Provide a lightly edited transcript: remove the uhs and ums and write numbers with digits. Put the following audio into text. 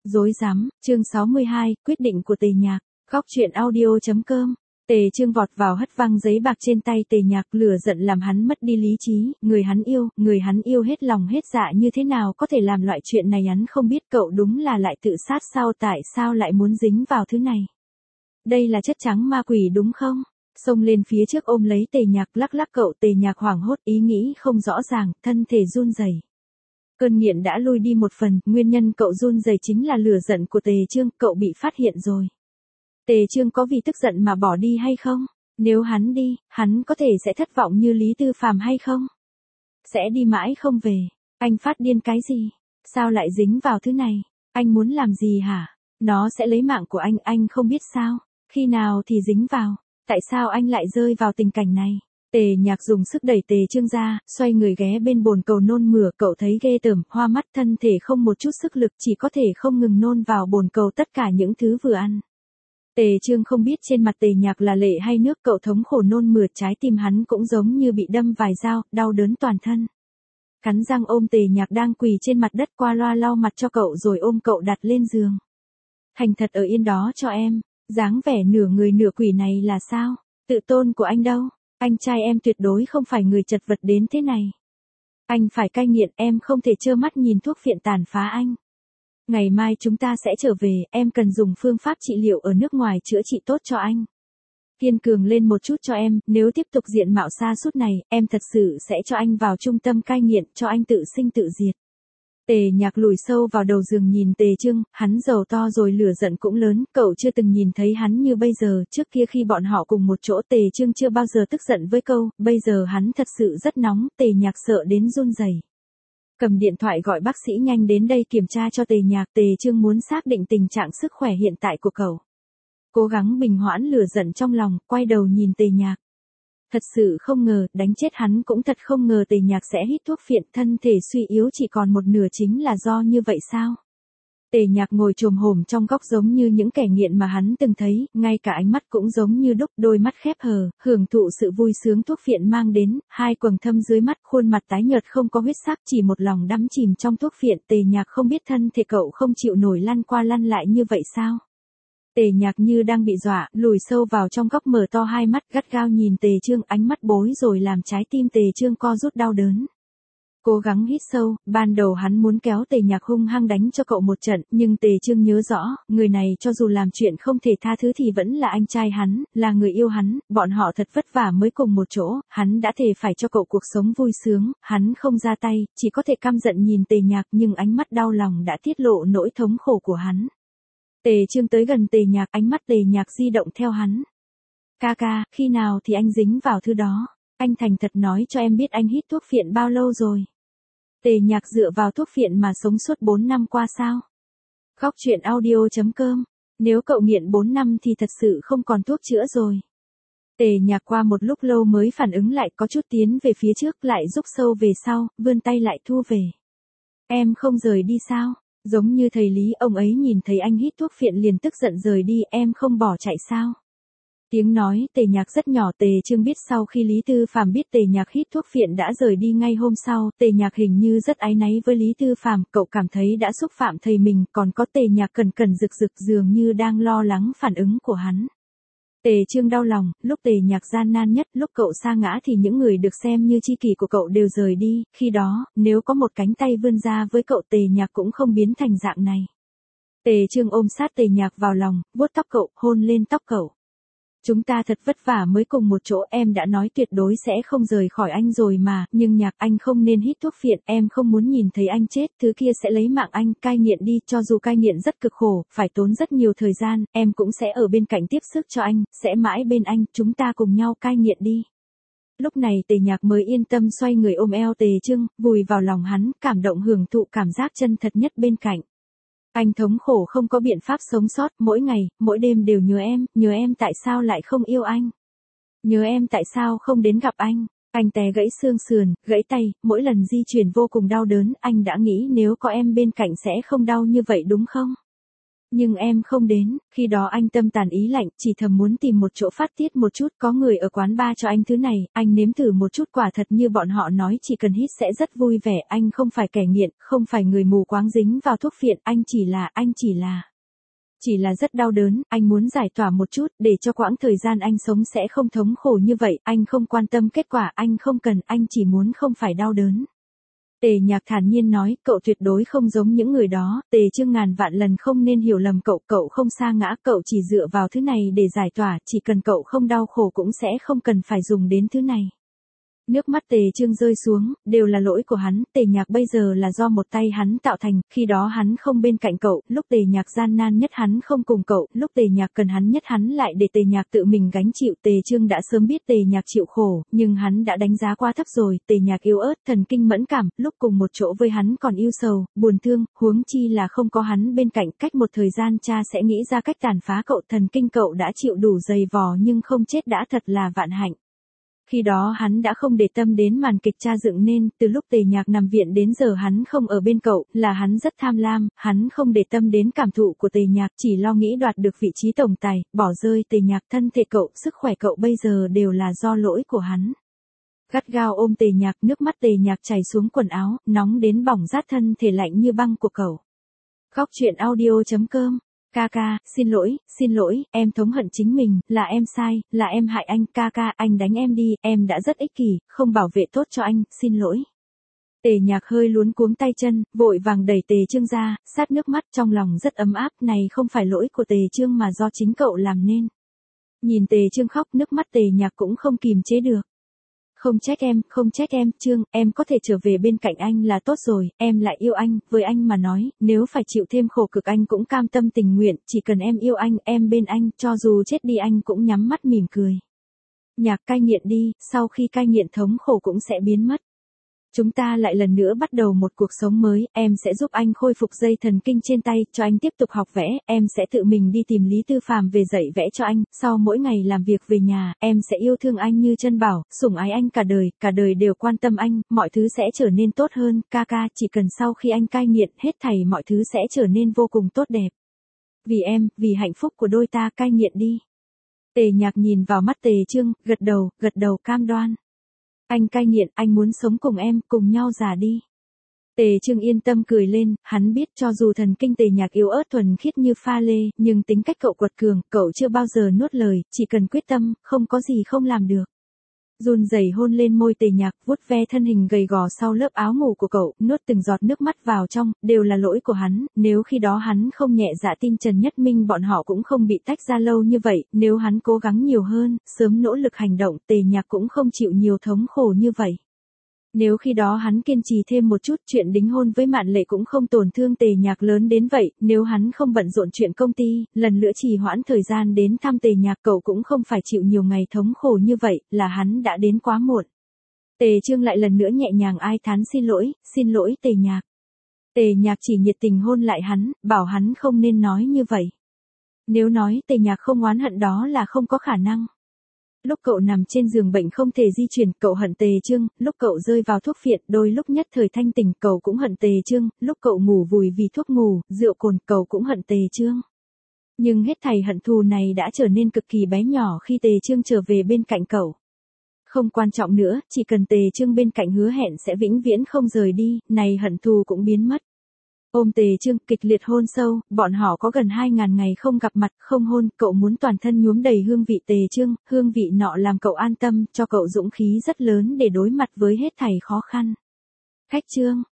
Rối rắm, chương 62, quyết định của Tề Nhạc, góc truyện audio.com. Tề Chương vọt vào hất văng giấy bạc trên tay Tề Nhạc, lửa giận làm hắn mất đi lý trí, người hắn yêu hết lòng hết dạ như thế nào có thể làm loại chuyện này, hắn không biết. Cậu đúng là lại tự sát sao, tại sao lại muốn dính vào thứ này? Đây là chất trắng ma quỷ đúng không? Xông lên phía trước ôm lấy Tề Nhạc, lắc lắc cậu. Tề Nhạc hoảng hốt, ý nghĩ không rõ ràng, thân thể run rẩy. Cơn nghiện đã lui đi một phần, nguyên nhân cậu run rẩy chính là lửa giận của Tề Chương, cậu bị phát hiện rồi. Tề Chương có vì tức giận mà bỏ đi hay không? Nếu hắn đi, hắn có thể sẽ thất vọng như Lý Tư Phàm hay không? Sẽ đi mãi không về. Anh phát điên cái gì? Sao lại dính vào thứ này? Anh muốn làm gì hả? Nó sẽ lấy mạng của anh không biết sao? Khi nào thì dính vào? Tại sao anh lại rơi vào tình cảnh này? Tề Nhạc dùng sức đẩy Tề Chương ra, xoay người ghé bên bồn cầu nôn mửa, cậu thấy ghê tởm, hoa mắt, thân thể không một chút sức lực, chỉ có thể không ngừng nôn vào bồn cầu tất cả những thứ vừa ăn. Tề Chương không biết trên mặt Tề Nhạc là lệ hay nước, cậu thống khổ nôn mửa, trái tim hắn cũng giống như bị đâm vài dao, đau đớn toàn thân. Cắn răng ôm Tề Nhạc đang quỳ trên mặt đất, qua loa lau mặt cho cậu rồi ôm cậu đặt lên giường. Thành thật ở yên đó cho em. Dáng vẻ nửa người nửa quỷ này là sao? Tự tôn của anh đâu? Anh trai em tuyệt đối không phải người chật vật đến thế này. Anh phải cai nghiện, em không thể trơ mắt nhìn thuốc phiện tàn phá anh. Ngày mai chúng ta sẽ trở về, em cần dùng phương pháp trị liệu ở nước ngoài chữa trị tốt cho anh. Kiên cường lên một chút cho em, nếu tiếp tục diện mạo sa sút này, em thật sự sẽ cho anh vào trung tâm cai nghiện, cho anh tự sinh tự diệt. Tề Nhạc lùi sâu vào đầu giường nhìn Tề Chương, hắn giàu to rồi, lửa giận cũng lớn, cậu chưa từng nhìn thấy hắn như bây giờ, trước kia khi bọn họ cùng một chỗ Tề Chương chưa bao giờ tức giận với câu, bây giờ hắn thật sự rất nóng. Tề Nhạc sợ đến run rẩy. Cầm điện thoại gọi bác sĩ nhanh đến đây kiểm tra cho Tề Nhạc. Tề Chương muốn xác định tình trạng sức khỏe hiện tại của cậu. Cố gắng bình hoãn lửa giận trong lòng, quay đầu nhìn Tề Nhạc. Thật sự không ngờ, đánh chết hắn cũng thật không ngờ Tề Nhạc sẽ hít thuốc phiện, thân thể suy yếu chỉ còn một nửa chính là do như vậy sao? Tề Nhạc ngồi chồm hổm trong góc giống như những kẻ nghiện mà hắn từng thấy, ngay cả ánh mắt cũng giống như đúc, đôi mắt khép hờ, hưởng thụ sự vui sướng thuốc phiện mang đến, hai quầng thâm dưới mắt, khuôn mặt tái nhợt không có huyết sắc, chỉ một lòng đắm chìm trong thuốc phiện. Tề Nhạc không biết thân thể cậu không chịu nổi lăn qua lăn lại như vậy sao? Tề Nhạc như đang bị dọa, lùi sâu vào trong góc, mở to hai mắt, gắt gao nhìn Tề Chương, ánh mắt bối rồi làm trái tim Tề Chương co rút đau đớn. Cố gắng hít sâu, ban đầu hắn muốn kéo Tề Nhạc hung hăng đánh cho cậu một trận, nhưng Tề Chương nhớ rõ, người này cho dù làm chuyện không thể tha thứ thì vẫn là anh trai hắn, là người yêu hắn, bọn họ thật vất vả mới cùng một chỗ, hắn đã thề phải cho cậu cuộc sống vui sướng, hắn không ra tay, chỉ có thể căm giận nhìn Tề Nhạc, nhưng ánh mắt đau lòng đã tiết lộ nỗi thống khổ của hắn. Tề Chương tới gần Tề Nhạc, ánh mắt Tề Nhạc di động theo hắn. Ca, khi nào thì anh dính vào thứ đó? Anh thành thật nói cho em biết anh hít thuốc phiện bao lâu rồi? Tề Nhạc dựa vào thuốc phiện mà sống suốt 4 năm qua sao? Góc truyện audio.com. Nếu cậu nghiện 4 năm thì thật sự không còn thuốc chữa rồi. Tề Nhạc qua một lúc lâu mới phản ứng lại, có chút tiến về phía trước, lại rút sâu về sau, vươn tay lại thu về. Em không rời đi sao? Giống như thầy Lý, ông ấy nhìn thấy anh hít thuốc phiện liền tức giận rời đi, em không bỏ chạy sao? Tiếng nói Tề Nhạc rất nhỏ. Tề Chương biết sau khi Lý Tư Phàm biết Tề Nhạc hít thuốc phiện đã rời đi ngay hôm sau, Tề Nhạc hình như rất áy náy với Lý Tư Phàm, cậu cảm thấy đã xúc phạm thầy mình, còn có Tề Nhạc cẩn rực dường như đang lo lắng phản ứng của hắn. Tề Chương đau lòng, lúc Tề Nhạc gian nan nhất, lúc cậu sa ngã thì những người được xem như tri kỷ của cậu đều rời đi, khi đó, nếu có một cánh tay vươn ra với cậu Tề Nhạc cũng không biến thành dạng này. Tề Chương ôm sát Tề Nhạc vào lòng, vuốt tóc cậu, hôn lên tóc cậu. Chúng ta thật vất vả mới cùng một chỗ, em đã nói tuyệt đối sẽ không rời khỏi anh rồi mà, nhưng Nhạc anh không nên hít thuốc phiện, em không muốn nhìn thấy anh chết, thứ kia sẽ lấy mạng anh, cai nghiện đi, cho dù cai nghiện rất cực khổ, phải tốn rất nhiều thời gian, em cũng sẽ ở bên cạnh tiếp sức cho anh, sẽ mãi bên anh, chúng ta cùng nhau cai nghiện đi. Lúc này Tề Nhạc mới yên tâm xoay người ôm eo Tề Chương, vùi vào lòng hắn, cảm động hưởng thụ cảm giác chân thật nhất bên cạnh. Anh thống khổ không có biện pháp sống sót, mỗi ngày, mỗi đêm đều nhớ em tại sao lại không yêu anh? Nhớ em tại sao không đến gặp anh? Anh té gãy xương sườn, gãy tay, mỗi lần di chuyển vô cùng đau đớn, anh đã nghĩ nếu có em bên cạnh sẽ không đau như vậy đúng không? Nhưng em không đến, khi đó anh tâm tàn ý lạnh, chỉ thầm muốn tìm một chỗ phát tiết một chút, có người ở quán bar cho anh thứ này, anh nếm thử một chút, quả thật như bọn họ nói chỉ cần hít sẽ rất vui vẻ, anh không phải kẻ nghiện, không phải người mù quáng dính vào thuốc phiện, anh chỉ là rất đau đớn, anh muốn giải tỏa một chút, để cho quãng thời gian anh sống sẽ không thống khổ như vậy, anh không quan tâm kết quả, anh không cần, anh chỉ muốn không phải đau đớn. Tề Nhạc thản nhiên nói, cậu tuyệt đối không giống những người đó, Tề Chương ngàn vạn lần không nên hiểu lầm cậu, cậu không sa ngã, cậu chỉ dựa vào thứ này để giải tỏa, chỉ cần cậu không đau khổ cũng sẽ không cần phải dùng đến thứ này. Nước mắt Tề Chương rơi xuống, đều là lỗi của hắn, Tề Nhạc bây giờ là do một tay hắn tạo thành, khi đó hắn không bên cạnh cậu, lúc Tề Nhạc gian nan nhất hắn không cùng cậu, lúc Tề Nhạc cần hắn nhất hắn lại để Tề Nhạc tự mình gánh chịu, Tề Chương đã sớm biết Tề Nhạc chịu khổ, nhưng hắn đã đánh giá quá thấp rồi, Tề Nhạc yếu ớt, thần kinh mẫn cảm, lúc cùng một chỗ với hắn còn yêu sầu, buồn thương, huống chi là không có hắn bên cạnh, cách một thời gian cha sẽ nghĩ ra cách tàn phá cậu, thần kinh cậu đã chịu đủ dày vò nhưng không chết đã thật là vạn hạnh. Khi đó hắn đã không để tâm đến màn kịch cha dựng nên, từ lúc Tề Nhạc nằm viện đến giờ hắn không ở bên cậu, là hắn rất tham lam, hắn không để tâm đến cảm thụ của Tề Nhạc, chỉ lo nghĩ đoạt được vị trí tổng tài, bỏ rơi Tề Nhạc, thân thể cậu, sức khỏe cậu bây giờ đều là do lỗi của hắn. Gắt gao ôm Tề Nhạc, nước mắt Tề Nhạc chảy xuống quần áo, nóng đến bỏng rát thân thể lạnh như băng của cậu. Góc truyện audio.com Ca ca, xin lỗi, em thống hận chính mình, là em sai, là em hại anh, ca ca, anh đánh em đi, em đã rất ích kỷ, không bảo vệ tốt cho anh, xin lỗi. Tề Nhạc hơi luống cuống tay chân, vội vàng đẩy Tề Chương ra, sát nước mắt trong lòng rất ấm áp, này không phải lỗi của Tề Chương mà do chính cậu làm nên. Nhìn Tề Chương khóc, nước mắt Tề Nhạc cũng không kìm chế được. Không trách em, Chương, em có thể trở về bên cạnh anh là tốt rồi, em lại yêu anh, với anh mà nói, nếu phải chịu thêm khổ cực anh cũng cam tâm tình nguyện, chỉ cần em yêu anh, em bên anh, cho dù chết đi anh cũng nhắm mắt mỉm cười. Nhạc cai nghiện đi, sau khi cai nghiện thống khổ cũng sẽ biến mất. Chúng ta lại lần nữa bắt đầu một cuộc sống mới, em sẽ giúp anh khôi phục dây thần kinh trên tay, cho anh tiếp tục học vẽ, em sẽ tự mình đi tìm Lý Tư Phàm về dạy vẽ cho anh, sau mỗi ngày làm việc về nhà, em sẽ yêu thương anh như chân bảo, sủng ái anh cả đời đều quan tâm anh, mọi thứ sẽ trở nên tốt hơn, ca ca, chỉ cần sau khi anh cai nghiện, hết thảy mọi thứ sẽ trở nên vô cùng tốt đẹp. Vì em, vì hạnh phúc của đôi ta, cai nghiện đi. Tề Nhạc nhìn vào mắt Tề Chương, gật đầu cam đoan. Anh cai nghiện, anh muốn sống cùng em, cùng nhau già đi. Tề Chương yên tâm cười lên, hắn biết cho dù thần kinh Tề Nhạc yếu ớt thuần khiết như pha lê, nhưng tính cách cậu quật cường, cậu chưa bao giờ nuốt lời, chỉ cần quyết tâm, không có gì không làm được. Run rẩy hôn lên môi Tề Nhạc, vuốt ve thân hình gầy gò sau lớp áo ngủ của cậu, nuốt từng giọt nước mắt vào trong, đều là lỗi của hắn, nếu khi đó hắn không nhẹ dạ tin Trần Nhất Minh bọn họ cũng không bị tách ra lâu như vậy, nếu hắn cố gắng nhiều hơn, sớm nỗ lực hành động, Tề Nhạc cũng không chịu nhiều thống khổ như vậy. Nếu khi đó hắn kiên trì thêm một chút, chuyện đính hôn với Mạn Lệ cũng không tổn thương Tề Nhạc lớn đến vậy, nếu hắn không bận rộn chuyện công ty, lần nữa trì hoãn thời gian đến thăm Tề Nhạc, cậu cũng không phải chịu nhiều ngày thống khổ như vậy, là hắn đã đến quá muộn. Tề Chương lại lần nữa nhẹ nhàng ai thán xin lỗi Tề Nhạc. Tề Nhạc chỉ nhiệt tình hôn lại hắn, bảo hắn không nên nói như vậy. Nếu nói Tề Nhạc không oán hận đó là không có khả năng. Lúc cậu nằm trên giường bệnh không thể di chuyển, cậu hận Tề Chương, lúc cậu rơi vào thuốc phiện, đôi lúc nhất thời thanh tỉnh, cậu cũng hận Tề Chương, lúc cậu ngủ vùi vì thuốc ngủ, rượu cồn, cậu cũng hận Tề Chương. Nhưng hết thảy hận thù này đã trở nên cực kỳ bé nhỏ khi Tề Chương trở về bên cạnh cậu. Không quan trọng nữa, chỉ cần Tề Chương bên cạnh hứa hẹn sẽ vĩnh viễn không rời đi, này hận thù cũng biến mất. Ôm Tề Chương, kịch liệt hôn sâu, bọn họ có gần 2.000 ngày không gặp mặt, không hôn, cậu muốn toàn thân nhuốm đầy hương vị Tề Chương, hương vị nọ làm cậu an tâm, cho cậu dũng khí rất lớn để đối mặt với hết thảy khó khăn. Khách Chương